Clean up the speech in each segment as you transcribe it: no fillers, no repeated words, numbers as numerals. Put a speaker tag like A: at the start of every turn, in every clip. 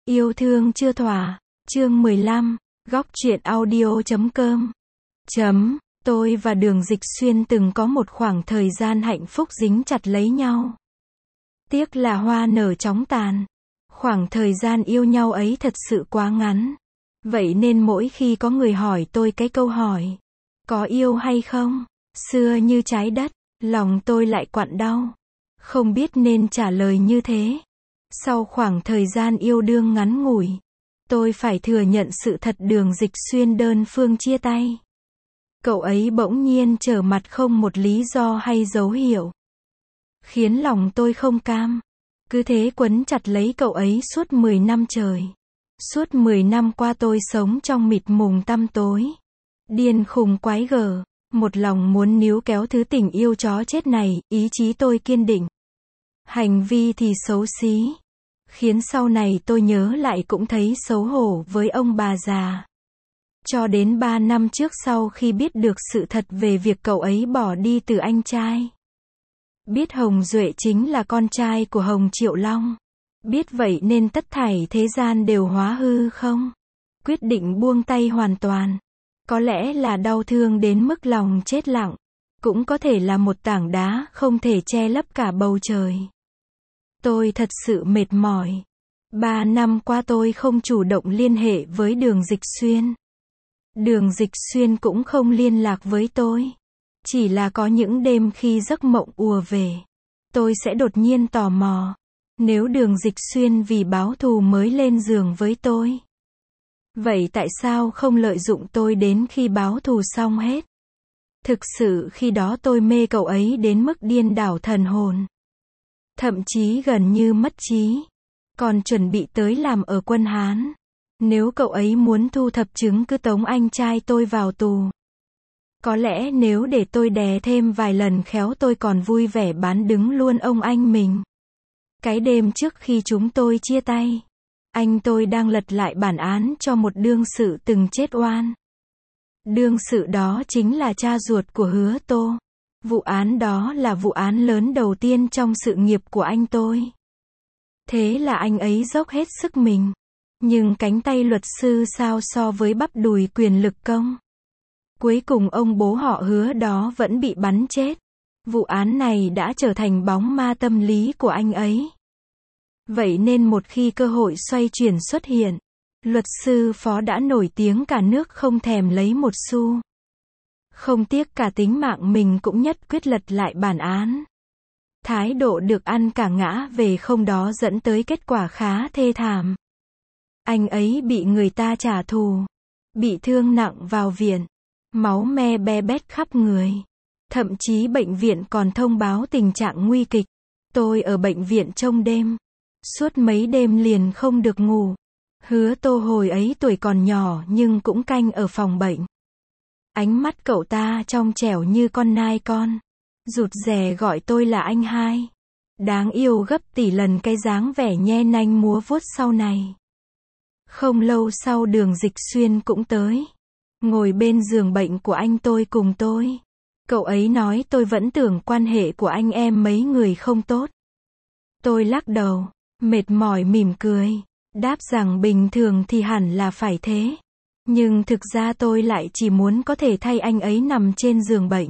A: Yêu thương chưa thỏa, chương 15, góc truyện audio.com. Tôi và Đường Dịch Xuyên từng có một khoảng thời gian hạnh phúc dính chặt lấy nhau. Tiếc là hoa nở chóng tàn. Khoảng thời gian yêu nhau ấy thật sự quá ngắn. Vậy nên mỗi khi có người hỏi tôi cái câu hỏi, có yêu hay không? Xưa như trái đất, lòng tôi lại quặn đau. Không biết nên trả lời như thế. Sau khoảng thời gian yêu đương ngắn ngủi, tôi phải thừa nhận sự thật Đường Dịch Xuyên đơn phương chia tay. Cậu ấy bỗng nhiên trở mặt không một lý do hay dấu hiệu, khiến lòng tôi không cam. Cứ thế quấn chặt lấy cậu ấy suốt 10 năm trời. Suốt 10 năm qua tôi sống trong mịt mùng tăm tối, điên khùng quái gở, một lòng muốn níu kéo thứ tình yêu chó chết này, ý chí tôi kiên định. Hành vi thì xấu xí, khiến sau này tôi nhớ lại cũng thấy xấu hổ với ông bà già. Cho đến 3 năm trước sau khi biết được sự thật về việc cậu ấy bỏ đi từ anh trai. Biết Hồng Duệ chính là con trai của Hồng Triệu Long. Biết vậy nên tất thảy thế gian đều hóa hư không? Quyết định buông tay hoàn toàn. Có lẽ là đau thương đến mức lòng chết lặng. Cũng có thể là một tảng đá không thể che lấp cả bầu trời. Tôi thật sự mệt mỏi. 3 năm qua tôi không chủ động liên hệ với Đường Dịch Xuyên. Đường Dịch Xuyên cũng không liên lạc với tôi. Chỉ là có những đêm khi giấc mộng ùa về, tôi sẽ đột nhiên tò mò. Nếu Đường Dịch Xuyên vì báo thù mới lên giường với tôi, vậy tại sao không lợi dụng tôi đến khi báo thù xong hết? Thực sự khi đó tôi mê cậu ấy đến mức điên đảo thần hồn. Thậm chí gần như mất trí. Còn chuẩn bị tới làm ở quân Hán. Nếu cậu ấy muốn thu thập chứng cứ tống anh trai tôi vào tù. Có lẽ nếu để tôi đè thêm vài lần khéo tôi còn vui vẻ bán đứng luôn ông anh mình. Cái đêm trước khi chúng tôi chia tay, anh tôi đang lật lại bản án cho một đương sự từng chết oan. Đương sự đó chính là cha ruột của Hứa Tô. Vụ án đó là vụ án lớn đầu tiên trong sự nghiệp của anh tôi. Thế là anh ấy dốc hết sức mình. Nhưng cánh tay luật sư sao so với bắp đùi quyền lực công. Cuối cùng ông bố họ Hứa đó vẫn bị bắn chết. Vụ án này đã trở thành bóng ma tâm lý của anh ấy. Vậy nên một khi cơ hội xoay chuyển xuất hiện, luật sư phó đã nổi tiếng cả nước không thèm lấy một xu. Không tiếc cả tính mạng mình cũng nhất quyết lật lại bản án. Thái độ được ăn cả ngã về không đó dẫn tới kết quả khá thê thảm. Anh ấy bị người ta trả thù, bị thương nặng vào viện, máu me be bét khắp người. Thậm chí bệnh viện còn thông báo tình trạng nguy kịch. Tôi ở bệnh viện trông đêm, suốt mấy đêm liền không được ngủ. Hứa Tô hồi ấy tuổi còn nhỏ nhưng cũng canh ở phòng bệnh. Ánh mắt cậu ta trong trẻo như con nai con, rụt rè gọi tôi là anh hai. Đáng yêu gấp tỷ lần cái dáng vẻ nhe nanh múa vuốt sau này. Không lâu sau Đường Dịch Xuyên cũng tới, ngồi bên giường bệnh của anh tôi cùng tôi. Cậu ấy nói tôi vẫn tưởng quan hệ của anh em mấy người không tốt. Tôi lắc đầu, mệt mỏi mỉm cười, đáp rằng bình thường thì hẳn là phải thế. Nhưng thực ra tôi lại chỉ muốn có thể thay anh ấy nằm trên giường bệnh.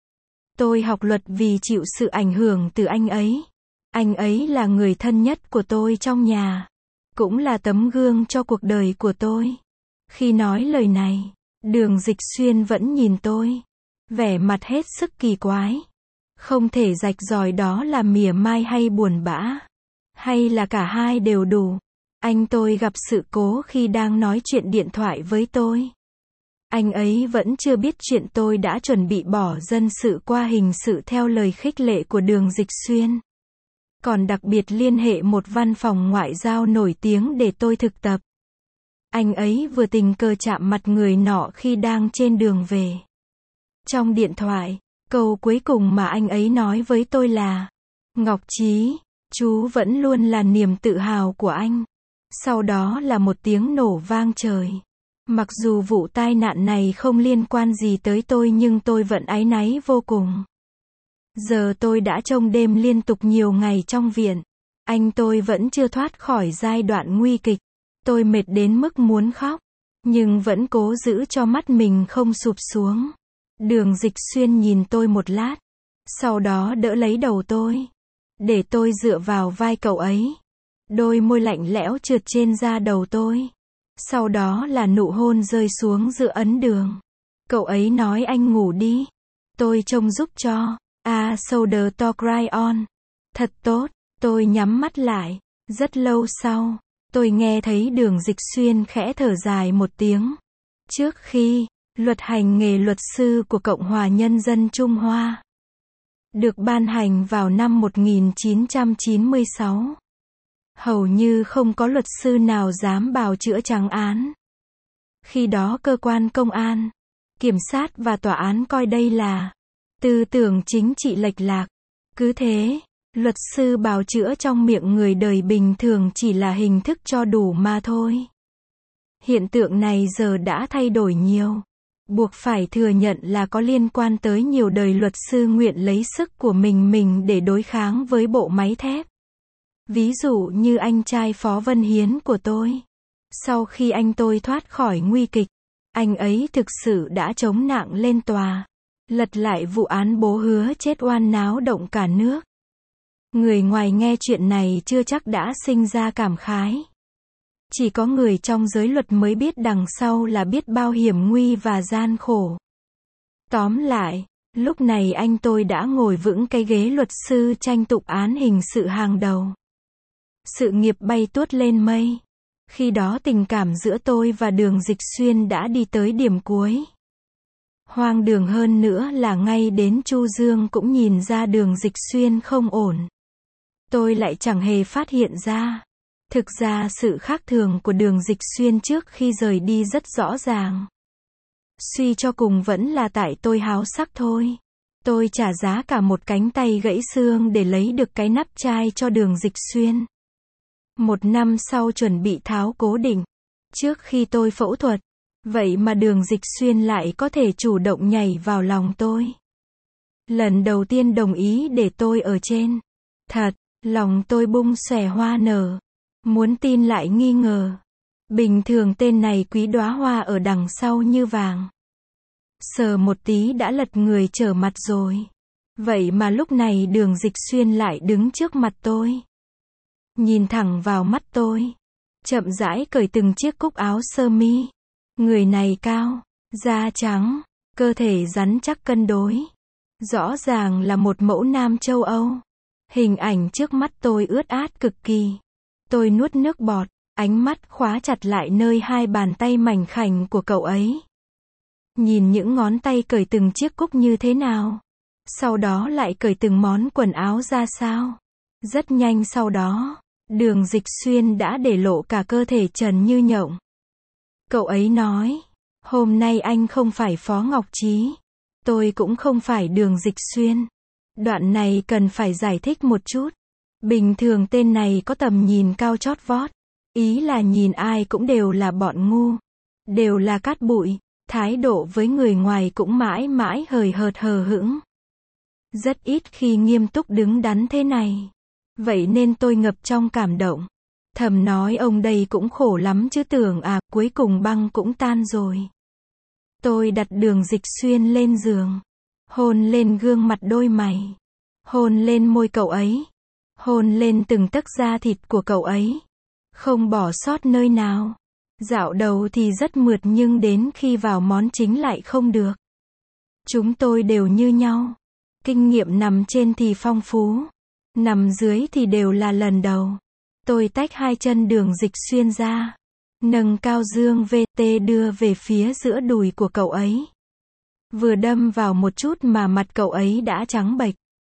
A: Tôi học luật vì chịu sự ảnh hưởng từ anh ấy. Anh ấy là người thân nhất của tôi trong nhà, cũng là tấm gương cho cuộc đời của tôi. Khi nói lời này, Đường Dịch Xuyên vẫn nhìn tôi, vẻ mặt hết sức kỳ quái. Không thể rạch ròi đó là mỉa mai hay buồn bã, hay là cả hai đều đủ. Anh tôi gặp sự cố khi đang nói chuyện điện thoại với tôi. Anh ấy vẫn chưa biết chuyện tôi đã chuẩn bị bỏ dân sự qua hình sự theo lời khích lệ của Đường Dịch Xuyên. Còn đặc biệt liên hệ một văn phòng ngoại giao nổi tiếng để tôi thực tập. Anh ấy vừa tình cờ chạm mặt người nọ khi đang trên đường về. Trong điện thoại, câu cuối cùng mà anh ấy nói với tôi là: Ngọc Trí, chú vẫn luôn là niềm tự hào của anh. Sau đó là một tiếng nổ vang trời. Mặc dù vụ tai nạn này không liên quan gì tới tôi nhưng tôi vẫn áy náy vô cùng. Giờ tôi đã trông đêm liên tục nhiều ngày trong viện. Anh tôi vẫn chưa thoát khỏi giai đoạn nguy kịch. Tôi mệt đến mức muốn khóc, nhưng vẫn cố giữ cho mắt mình không sụp xuống. Đường Dịch Xuyên nhìn tôi một lát, sau đó đỡ lấy đầu tôi, để tôi dựa vào vai cậu ấy. Đôi môi lạnh lẽo trượt trên da đầu tôi. Sau đó là nụ hôn rơi xuống giữa ấn đường. Cậu ấy nói anh ngủ đi. Tôi trông giúp cho. So the to cry on. Thật tốt. Tôi nhắm mắt lại. Rất lâu sau, tôi nghe thấy Đường Dịch Xuyên khẽ thở dài một tiếng. Trước khi, luật hành nghề luật sư của Cộng hòa Nhân dân Trung Hoa được ban hành vào năm 1996. Hầu như không có luật sư nào dám bào chữa trắng án. Khi đó cơ quan công an, kiểm sát và tòa án coi đây là tư tưởng chính trị lệch lạc. Cứ thế, luật sư bào chữa trong miệng người đời bình thường chỉ là hình thức cho đủ mà thôi. Hiện tượng này giờ đã thay đổi nhiều. Buộc phải thừa nhận là có liên quan tới nhiều đời luật sư nguyện lấy sức của mình để đối kháng với bộ máy thép. Ví dụ như anh trai Phó Vân Hiến của tôi. Sau khi anh tôi thoát khỏi nguy kịch, anh ấy thực sự đã chống nặng lên tòa, lật lại vụ án bố Hứa chết oan náo động cả nước. Người ngoài nghe chuyện này chưa chắc đã sinh ra cảm khái. Chỉ có người trong giới luật mới biết đằng sau là biết bao hiểm nguy và gian khổ. Tóm lại, lúc này anh tôi đã ngồi vững cái ghế luật sư tranh tụng án hình sự hàng đầu. Sự nghiệp bay tuốt lên mây. Khi đó tình cảm giữa tôi và Đường Dịch Xuyên đã đi tới điểm cuối. Hoang đường hơn nữa là ngay đến Chu Dương cũng nhìn ra Đường Dịch Xuyên không ổn. Tôi lại chẳng hề phát hiện ra. Thực ra sự khác thường của Đường Dịch Xuyên trước khi rời đi rất rõ ràng. Suy cho cùng vẫn là tại tôi háo sắc thôi. Tôi trả giá cả một cánh tay gãy xương để lấy được cái nắp chai cho Đường Dịch Xuyên. 1 năm sau chuẩn bị tháo cố định, trước khi tôi phẫu thuật, vậy mà Đường Dịch Xuyên lại có thể chủ động nhảy vào lòng tôi. Lần đầu tiên đồng ý để tôi ở trên. Thật, lòng tôi bung xòe hoa nở. Muốn tin lại nghi ngờ. Bình thường tên này quý đóa hoa ở đằng sau như vàng. Sờ một tí đã lật người trở mặt rồi. Vậy mà lúc này Đường Dịch Xuyên lại đứng trước mặt tôi. Nhìn thẳng vào mắt tôi. Chậm rãi cởi từng chiếc cúc áo sơ mi. Người này cao, da trắng, cơ thể rắn chắc cân đối. Rõ ràng là một mẫu nam châu Âu. Hình ảnh trước mắt tôi ướt át cực kỳ. Tôi nuốt nước bọt, ánh mắt khóa chặt lại nơi hai bàn tay mảnh khảnh của cậu ấy. Nhìn những ngón tay cởi từng chiếc cúc như thế nào. Sau đó lại cởi từng món quần áo ra sao. Rất nhanh sau đó, Đường Dịch Xuyên đã để lộ cả cơ thể trần như nhộng. Cậu ấy nói, hôm nay anh không phải Phó Ngọc Trí. Tôi cũng không phải Đường Dịch Xuyên. Đoạn này cần phải giải thích một chút. Bình thường tên này có tầm nhìn cao chót vót. Ý là nhìn ai cũng đều là bọn ngu. Đều là cát bụi. Thái độ với người ngoài cũng mãi mãi hời hợt hờ hững. Rất ít khi nghiêm túc đứng đắn thế này. Vậy nên tôi ngập trong cảm động. Thầm nói ông đây cũng khổ lắm chứ tưởng cuối cùng băng cũng tan rồi. Tôi đặt Đường Dịch Xuyên lên giường. Hôn lên gương mặt đôi mày. Hôn lên môi cậu ấy. Hôn lên từng tấc da thịt của cậu ấy. Không bỏ sót nơi nào. Dạo đầu thì rất mượt nhưng đến khi vào món chính lại không được. Chúng tôi đều như nhau. Kinh nghiệm nằm trên thì phong phú. Nằm dưới thì đều là lần đầu. Tôi tách hai chân Đường Dịch Xuyên ra. Nâng cao dương VT đưa về phía giữa đùi của cậu ấy. Vừa đâm vào một chút mà mặt cậu ấy đã trắng bệch.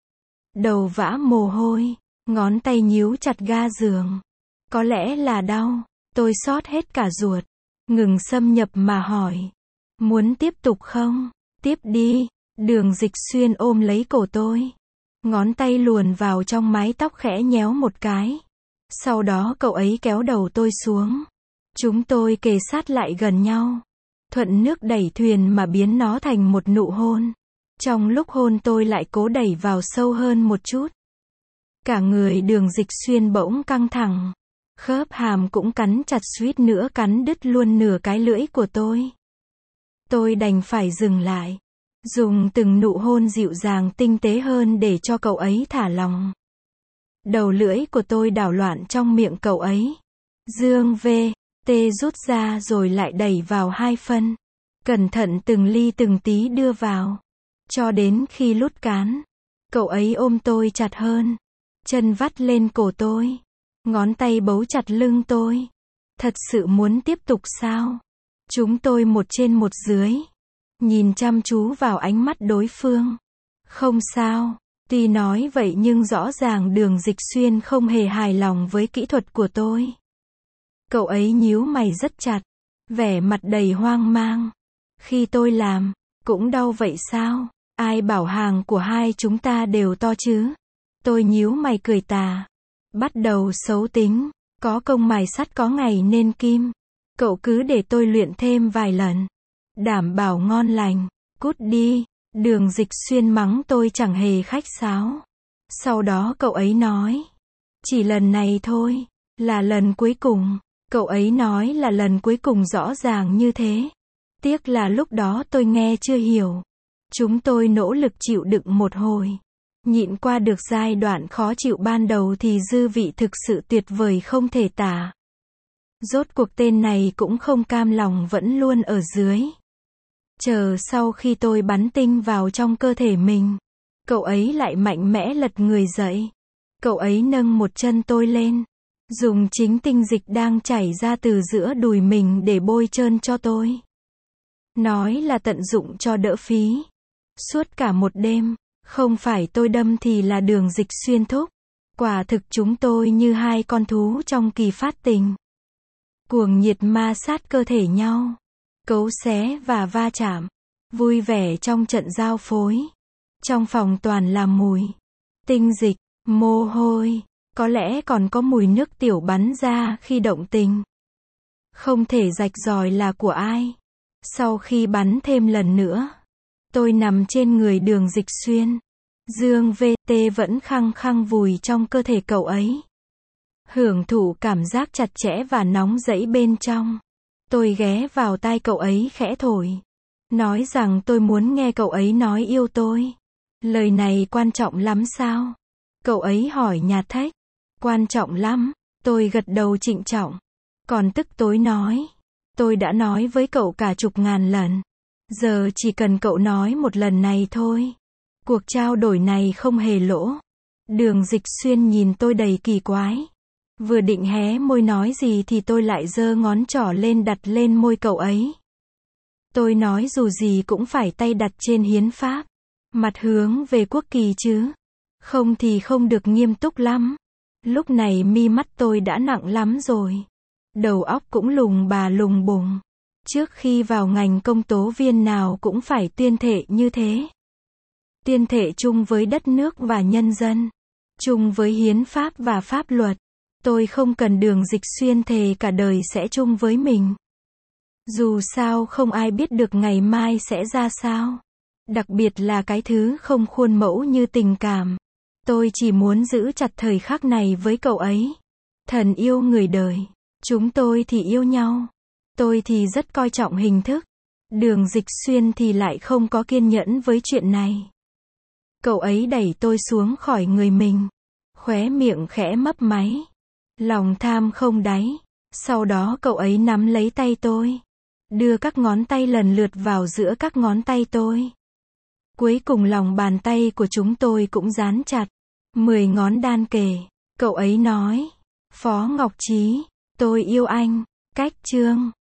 A: Đầu vã mồ hôi. Ngón tay nhíu chặt ga giường. Có lẽ là đau. Tôi xót hết cả ruột. Ngừng xâm nhập mà hỏi. Muốn tiếp tục không? Tiếp đi. Đường Dịch Xuyên ôm lấy cổ tôi. Ngón tay luồn vào trong mái tóc khẽ nhéo một cái. Sau đó cậu ấy kéo đầu tôi xuống. Chúng tôi kề sát lại gần nhau. Thuận nước đẩy thuyền mà biến nó thành một nụ hôn. Trong lúc hôn tôi lại cố đẩy vào sâu hơn một chút. Cả người Đường Dịch Xuyên bỗng căng thẳng. Khớp hàm cũng cắn chặt, suýt nữa cắn đứt luôn nửa cái lưỡi của tôi. Tôi đành phải dừng lại, dùng từng nụ hôn dịu dàng tinh tế hơn để cho cậu ấy thả lòng. Đầu lưỡi của tôi đảo loạn trong miệng cậu ấy. Dương V, T rút ra rồi lại đẩy vào 2 phân. Cẩn thận từng ly từng tí đưa vào. Cho đến khi lút cán, cậu ấy ôm tôi chặt hơn. Chân vắt lên cổ tôi. Ngón tay bấu chặt lưng tôi. Thật sự muốn tiếp tục sao? Chúng tôi một trên một dưới. Nhìn chăm chú vào ánh mắt đối phương. Không sao. Tuy nói vậy nhưng rõ ràng Đường Dịch Xuyên không hề hài lòng với kỹ thuật của tôi. Cậu ấy nhíu mày rất chặt. Vẻ mặt đầy hoang mang. Khi tôi làm, cũng đau vậy sao? Ai bảo hàng của hai chúng ta đều to chứ? Tôi nhíu mày cười tà. Bắt đầu xấu tính. Có công mài sắt có ngày nên kim. Cậu cứ để tôi luyện thêm vài lần. Đảm bảo ngon lành. Cút đi. Đường Dịch Xuyên mắng tôi chẳng hề khách sáo. Sau đó cậu ấy nói. Chỉ lần này thôi. Là lần cuối cùng. Cậu ấy nói là lần cuối cùng rõ ràng như thế. Tiếc là lúc đó tôi nghe chưa hiểu. Chúng tôi nỗ lực chịu đựng một hồi. Nhịn qua được giai đoạn khó chịu ban đầu thì dư vị thực sự tuyệt vời không thể tả. Rốt cuộc tên này cũng không cam lòng vẫn luôn ở dưới. Chờ sau khi tôi bắn tinh vào trong cơ thể mình, cậu ấy lại mạnh mẽ lật người dậy. Cậu ấy nâng một chân tôi lên, dùng chính tinh dịch đang chảy ra từ giữa đùi mình để bôi trơn cho tôi. Nói là tận dụng cho đỡ phí. Suốt cả một đêm, không phải tôi đâm thì là Đường Dịch Xuyên thúc. Quả thực chúng tôi như hai con thú trong kỳ phát tình. Cuồng nhiệt ma sát cơ thể nhau. Cấu xé và va chạm. Vui vẻ trong trận giao phối. Trong phòng toàn là mùi. Tinh dịch, mồ hôi. Có lẽ còn có mùi nước tiểu bắn ra khi động tình. Không thể rạch ròi là của ai. Sau khi bắn thêm lần nữa, tôi nằm trên người Đường Dịch Xuyên. Dương VT vẫn khăng khăng vùi trong cơ thể cậu ấy. Hưởng thụ cảm giác chặt chẽ và nóng rẫy bên trong. Tôi ghé vào tai cậu ấy khẽ thổi. Nói rằng tôi muốn nghe cậu ấy nói yêu tôi. Lời này quan trọng lắm sao? Cậu ấy hỏi nhạt thách. Quan trọng lắm. Tôi gật đầu trịnh trọng. Còn tức tối nói. Tôi đã nói với cậu cả chục ngàn lần. Giờ chỉ cần cậu nói một lần này thôi. Cuộc trao đổi này không hề lỗ. Đường Dịch Xuyên nhìn tôi đầy kỳ quái. Vừa định hé môi nói gì thì tôi lại giơ ngón trỏ lên đặt lên môi cậu ấy. Tôi nói dù gì cũng phải tay đặt trên hiến pháp. Mặt hướng về quốc kỳ chứ. Không thì không được nghiêm túc lắm. Lúc này mi mắt tôi đã nặng lắm rồi. Đầu óc cũng lùng bà lùng bùng. Trước khi vào ngành công tố viên nào cũng phải tuyên thệ như thế. Tuyên thệ chung với đất nước và nhân dân. Chung với hiến pháp và pháp luật. Tôi không cần Đường Dịch Xuyên thề cả đời sẽ chung với mình. Dù sao không ai biết được ngày mai sẽ ra sao. Đặc biệt là cái thứ không khuôn mẫu như tình cảm. Tôi chỉ muốn giữ chặt thời khắc này với cậu ấy. Thần yêu người đời. Chúng tôi thì yêu nhau. Tôi thì rất coi trọng hình thức. Đường Dịch Xuyên thì lại không có kiên nhẫn với chuyện này. Cậu ấy đẩy tôi xuống khỏi người mình. Khóe miệng khẽ mấp máy. Lòng tham không đáy. Sau đó cậu ấy nắm lấy tay tôi. Đưa các ngón tay lần lượt vào giữa các ngón tay tôi. Cuối cùng lòng bàn tay của chúng tôi cũng dán chặt. 10 ngón đan kề. Cậu ấy nói. Phó Ngọc Trí, tôi yêu anh. Cách chương.